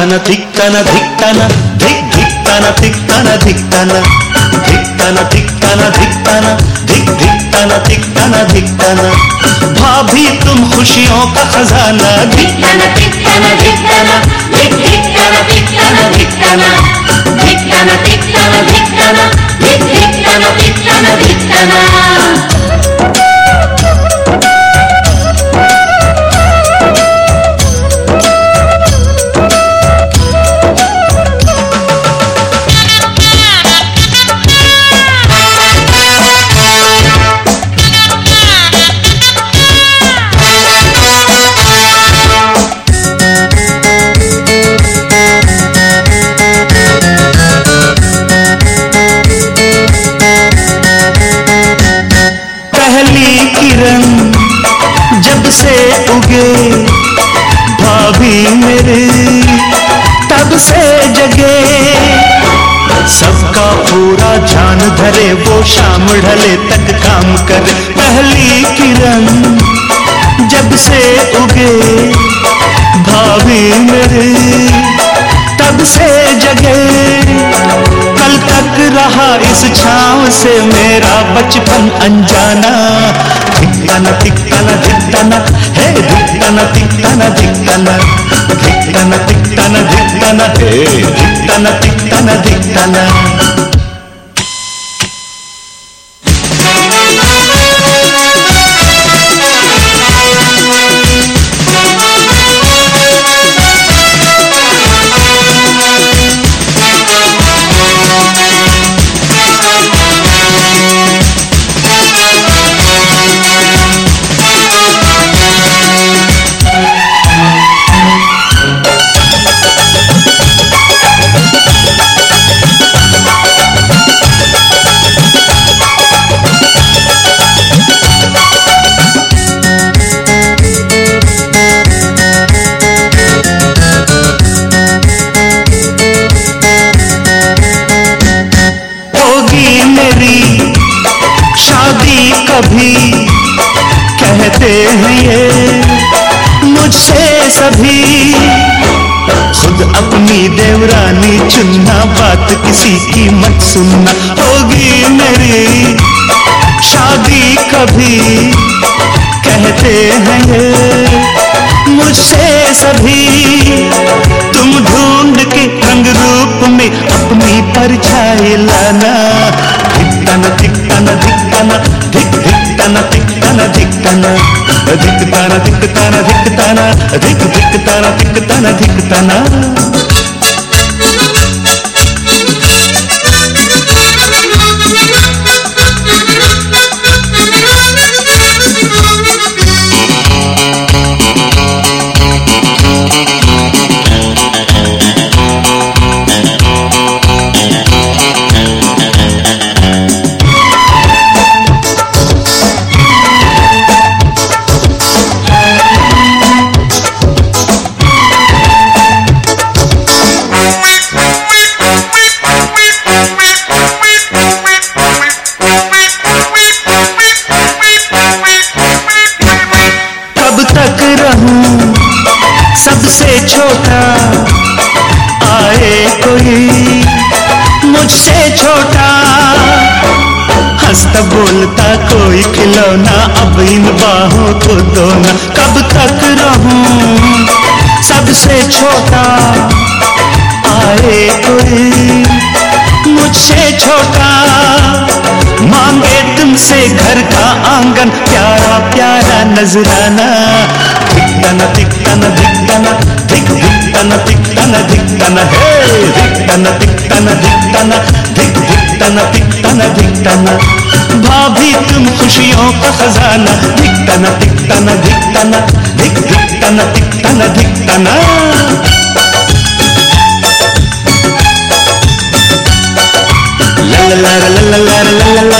धिक्तन धिक्तन धिक्तन धिक धिक्तन धिक्तन धिक्तन धिक्तन धिक्तन धिक्तन धिक धिक्तन धिक्तन धिक्तन। भाभी तुम खुशियों का खजाना, धिक्तन धिक्तन धिक्तन धिक धिक्तन धिक्तन धिक्तन धिक्तन धिक्तन धिक्तन धिक धिक्तन धिक्तन धिक्तन। जब से उगे भाभी मेरे तब से जगे, सबका पूरा ध्यान धरे वो शाम ढले तक काम करे। पहली किरण जब से उगे भाभी मेरे तब से जगे, कल तक रहा इस छांव से मेरा बचपन अनजाना। धिक्तन धिक्तन धिक्तन हे धिक्तन धिक्तन धिक्तन धिक्तन धिक्तन धिक्तन हे धिक्तन धिक्तन धिक्तन। शादी कभी कहते हैं ये मुझसे सभी, खुद अपनी देवरानी चुनना, बात किसी की मत सुनना। होगी मेरी शादी कभी कहते हैं ये मुझसे सभी, तुम ढूंढ के रंग रूप में अपनी परछाई लाना। धिक्तन धिक्तन धिक्तन धिक धिक्तन धिक्तन धिक्तन धिक्तन धिक्तन धिक्तन धिक धिक्तन धिक्तन धिक्तन। सबसे छोटा आए कोई मुझसे छोटा, हंसता बोलता कोई खिलौना, अब इन बाहों को दो ना। कब तक रहूं सबसे छोटा आए कोई मुझसे छोटा, मांगे तुमसे घर का आंगन प्यारा प्यारा नजराना। धिक्तन धिक्तन धिक्तन धिक धिक्तन धिक्तन धिक्तन हे धिक्तन धिक्तन धिक्तन धिक धिक्तन धिक्तन धिक्तन। भाभी तुम खुशियों का खजाना, धिक्तन धिक्तन धिक्तन धिक धिक्तन धिक्तन धिक्तन। ला ला ला ला ला ला ला ला